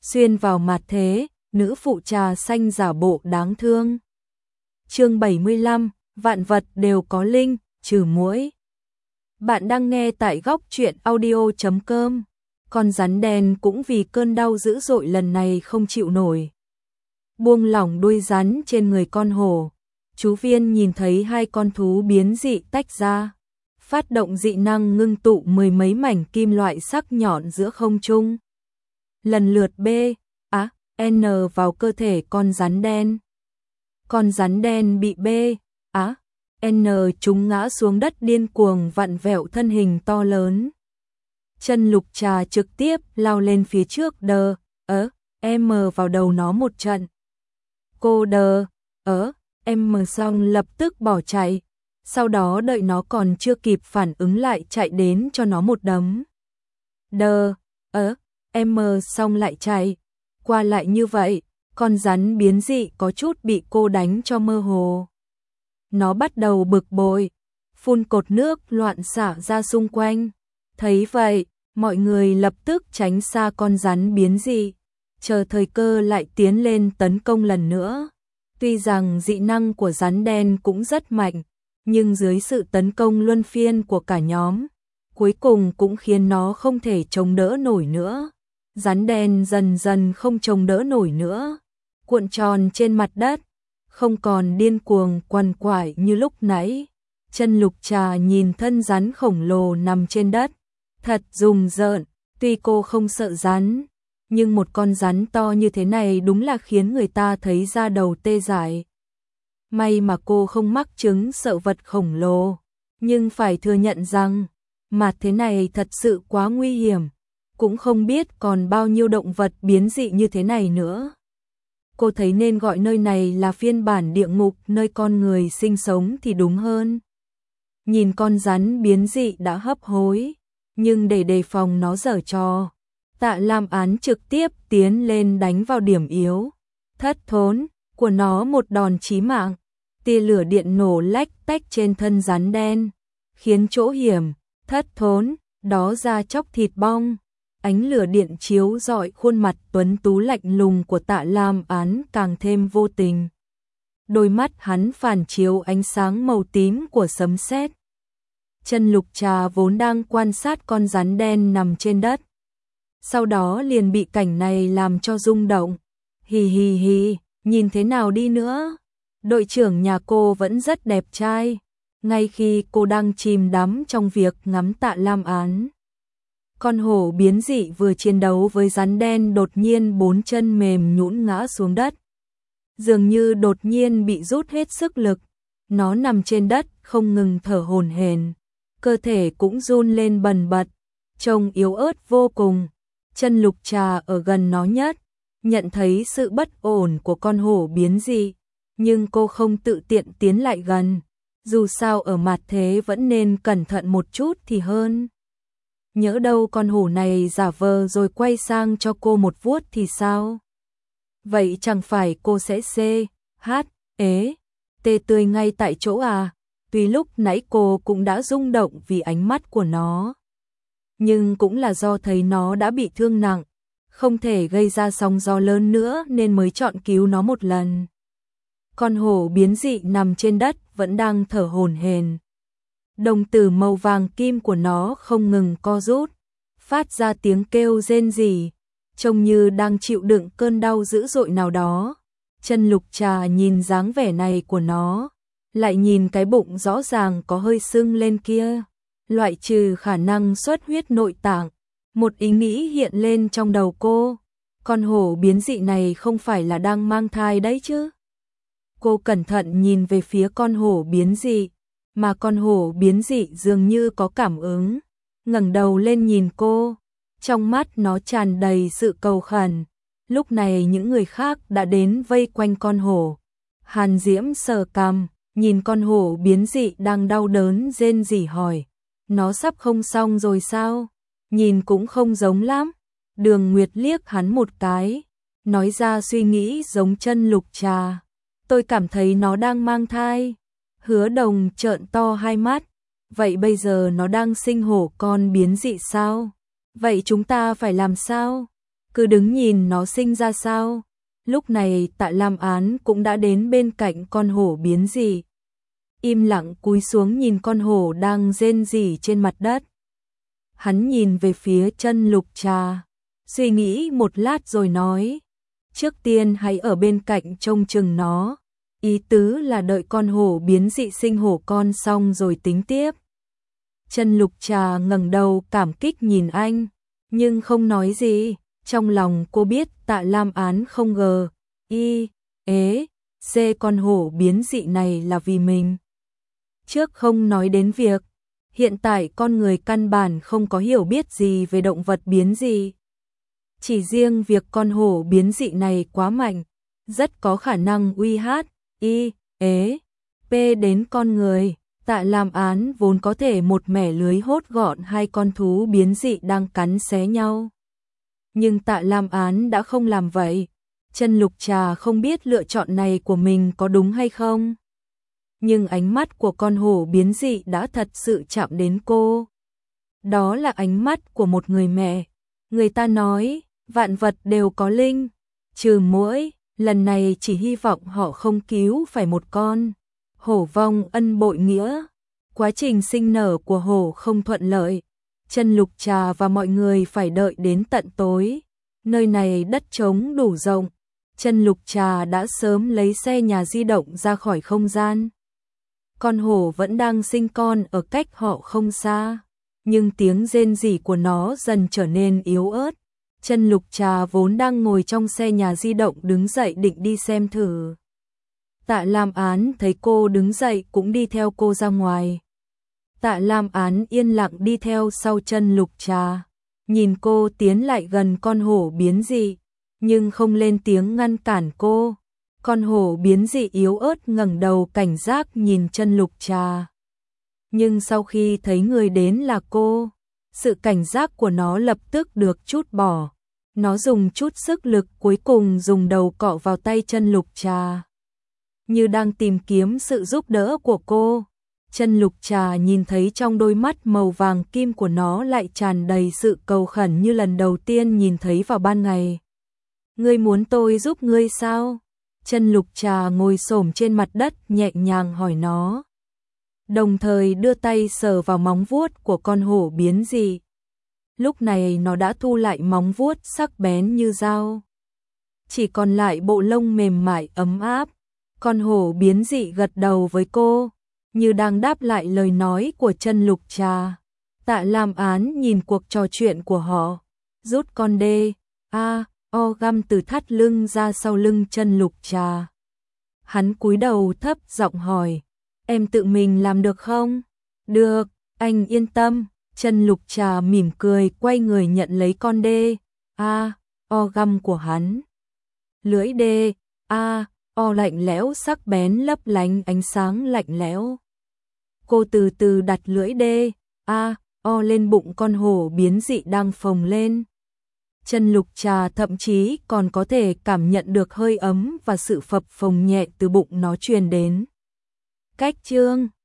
xuyên vào mặt thế, nữ phụ trà xanh giả bộ đáng thương. Chương 75, vạn vật đều có linh, trừ muỗi. Bạn đang nghe tại góc truyện audio.com. Con rắn đen cũng vì cơn đau dữ dội lần này không chịu nổi. Buông lỏng đuôi rắn trên người con hổ. Chú Viên nhìn thấy hai con thú biến dị tách ra. Phát động dị năng ngưng tụ mười mấy mảnh kim loại sắc nhọn giữa không trung. Lần lượt B, N vào cơ thể con rắn đen. Con rắn đen bị B, N trúng ngã xuống đất điên cuồng vặn vẹo thân hình to lớn. Chân Lục Trà trực tiếp lao lên phía trước M vào đầu nó một trận. Cô M xong lập tức bỏ chạy, sau đó đợi nó còn chưa kịp phản ứng lại chạy đến cho nó một đấm. M xong lại chạy, qua lại như vậy, con rắn biến dị có chút bị cô đánh cho mơ hồ. Nó bắt đầu bực bội, phun cột nước loạn xả ra xung quanh. Thấy vậy, mọi người lập tức tránh xa con rắn biến dị, chờ thời cơ lại tiến lên tấn công lần nữa. Tuy rằng dị năng của rắn đen cũng rất mạnh, nhưng dưới sự tấn công luân phiên của cả nhóm, cuối cùng cũng khiến nó không thể chống đỡ nổi nữa. Rắn đen dần dần không chống đỡ nổi nữa, cuộn tròn trên mặt đất, không còn điên cuồng quằn quại như lúc nãy. Chân Lục Trà nhìn thân rắn khổng lồ nằm trên đất, thật rùng rợn. Tuy cô không sợ rắn, nhưng một con rắn to như thế này đúng là khiến người ta thấy da đầu tê dại. May mà cô không mắc chứng sợ vật khổng lồ, nhưng phải thừa nhận rằng mặt thế này thật sự quá nguy hiểm, cũng không biết còn bao nhiêu động vật biến dị như thế này nữa. Cô thấy nên gọi nơi này là phiên bản địa ngục nơi con người sinh sống thì đúng hơn. Nhìn con rắn biến dị đã hấp hối, nhưng để đề phòng nó giở trò, Tạ Lam Án trực tiếp tiến lên đánh vào điểm yếu, thất thốn của nó một đòn chí mạng. Tia lửa điện nổ lách tách trên thân rắn đen, khiến chỗ hiểm, thất thốn đó ra chóc thịt bong. Ánh lửa điện chiếu rọi khuôn mặt tuấn tú lạnh lùng của Tạ Lam Án càng thêm vô tình. Đôi mắt hắn phản chiếu ánh sáng màu tím của sấm sét. Chân Lục Trà vốn đang quan sát con rắn đen nằm trên đất, sau đó liền bị cảnh này làm cho rung động. Hì hì hì, nhìn thế nào đi nữa, đội trưởng nhà cô vẫn rất đẹp trai. Ngay khi cô đang chìm đắm trong việc ngắm Tạ Lam Án, con hổ biến dị vừa chiến đấu với rắn đen đột nhiên bốn chân mềm nhũn ngã xuống đất. Dường như đột nhiên bị rút hết sức lực, nó nằm trên đất không ngừng thở hổn hển, cơ thể cũng run lên bần bật, trông yếu ớt vô cùng. Chân Lục Trà ở gần nó nhất, nhận thấy sự bất ổn của con hổ biến dị, nhưng cô không tự tiện tiến lại gần, dù sao ở mặt thế vẫn nên cẩn thận một chút thì hơn. Nhỡ đâu con hổ này giả vờ rồi quay sang cho cô một vuốt thì sao? Vậy chẳng phải cô sẽ tê tươi ngay tại chỗ à? Tuy lúc nãy cô cũng đã rung động vì ánh mắt của nó, nhưng cũng là do thấy nó đã bị thương nặng, không thể gây ra sóng gió lớn nữa nên mới chọn cứu nó một lần. Con hổ biến dị nằm trên đất vẫn đang thở hổn hển. Đồng tử màu vàng kim của nó không ngừng co rút, phát ra tiếng kêu rên rỉ, trông như đang chịu đựng cơn đau dữ dội nào đó. Chân Lục Trà nhìn dáng vẻ này của nó, lại nhìn cái bụng rõ ràng có hơi sưng lên kia, loại trừ khả năng xuất huyết nội tạng. Một ý nghĩ hiện lên trong đầu cô, con hổ biến dị này không phải là đang mang thai đấy chứ? Cô cẩn thận nhìn về phía con hổ biến dị, mà con hổ biến dị dường như có cảm ứng, ngẩng đầu lên nhìn cô, trong mắt nó tràn đầy sự cầu khẩn. Lúc này những người khác đã đến vây quanh con hổ. Hàn Diễm sờ cằm, nhìn con hổ biến dị đang đau đớn rên rỉ hỏi, nó sắp không xong rồi sao? Nhìn cũng không giống lắm. Đường Nguyệt liếc hắn một cái, nói ra suy nghĩ giống Chân Lục Trà. Tôi cảm thấy nó đang mang thai. Hứa Đồng trợn to hai mắt. Vậy bây giờ nó đang sinh hổ con biến dị sao? Vậy chúng ta phải làm sao? cứ đứng nhìn nó sinh ra sao. Lúc này Tạ Lam Án cũng đã đến bên cạnh con hổ biến dị. Im lặng cúi xuống nhìn con hổ đang rên rỉ trên mặt đất. Hắn nhìn về phía Chân Lục Trà, suy nghĩ một lát rồi nói, trước tiên hãy ở bên cạnh trông chừng nó. Ý tứ là đợi con hổ biến dị sinh hổ con xong rồi tính tiếp. Chân Lục Trà ngẩng đầu cảm kích nhìn anh, nhưng không nói gì. Trong lòng cô biết Tạ Lam Án không ngờ con hổ biến dị này là vì mình. Trước không nói đến việc hiện tại con người căn bản không có hiểu biết gì về động vật biến dị. Chỉ riêng việc con hổ biến dị này quá mạnh, rất có khả năng uy hiếp đến con người. Tạ Lam Án vốn có thể một mẻ lưới hốt gọn hai con thú biến dị đang cắn xé nhau. Nhưng Tạ Lam Án đã không làm vậy. Chân Lục Trà không biết lựa chọn này của mình có đúng hay không. Nhưng ánh mắt của con hổ biến dị đã thật sự chạm đến cô. Đó là ánh mắt của một người mẹ. Người ta nói, vạn vật đều có linh, trừ muỗi, lần này chỉ hy vọng họ không cứu phải một con. Hổ vong ân bội nghĩa. Quá trình sinh nở của hổ không thuận lợi. Chân Lục Trà và mọi người phải đợi đến tận tối. Nơi này đất trống đủ rộng. Chân Lục Trà đã sớm lấy xe nhà di động ra khỏi không gian. Con hổ vẫn đang sinh con ở cách họ không xa. Nhưng tiếng rên rỉ của nó dần trở nên yếu ớt. Chân Lục Trà vốn đang ngồi trong xe nhà di động đứng dậy định đi xem thử. Tạ Lam Án thấy cô đứng dậy cũng đi theo cô ra ngoài. Tạ Lam Án yên lặng đi theo sau Chân Lục Trà, nhìn cô tiến lại gần con hổ biến dị, nhưng không lên tiếng ngăn cản cô. Con hổ biến dị yếu ớt ngẩng đầu cảnh giác nhìn Chân Lục Trà. Nhưng sau khi thấy người đến là cô, sự cảnh giác của nó lập tức được trút bỏ. Nó dùng chút sức lực cuối cùng dùng đầu cọ vào tay Chân Lục Trà, như đang tìm kiếm sự giúp đỡ của cô. Chân Lục Trà nhìn thấy trong đôi mắt màu vàng kim của nó lại tràn đầy sự cầu khẩn như lần đầu tiên nhìn thấy vào ban ngày. Ngươi muốn tôi giúp ngươi sao? Chân Lục Trà ngồi xổm trên mặt đất nhẹ nhàng hỏi nó, đồng thời đưa tay sờ vào móng vuốt của con hổ biến dị. Lúc này nó đã thu lại móng vuốt sắc bén như dao, chỉ còn lại bộ lông mềm mại ấm áp. Con hổ biến dị gật đầu với cô, như đang đáp lại lời nói của Chân Lục Trà. Tạ Lam Án nhìn cuộc trò chuyện của họ, rút con găm từ thắt lưng ra sau lưng Chân Lục Trà. Hắn cúi đầu thấp giọng hỏi, em tự mình làm được không? Được, anh yên tâm. Chân Lục Trà mỉm cười quay người nhận lấy con găm của hắn. Lưỡi lạnh lẽo sắc bén lấp lánh ánh sáng lạnh lẽo. Cô từ từ đặt lưỡi lên bụng con hổ biến dị đang phồng lên. Chân Lục Trà thậm chí còn có thể cảm nhận được hơi ấm và sự phập phồng nhẹ từ bụng nó truyền đến. Cách chương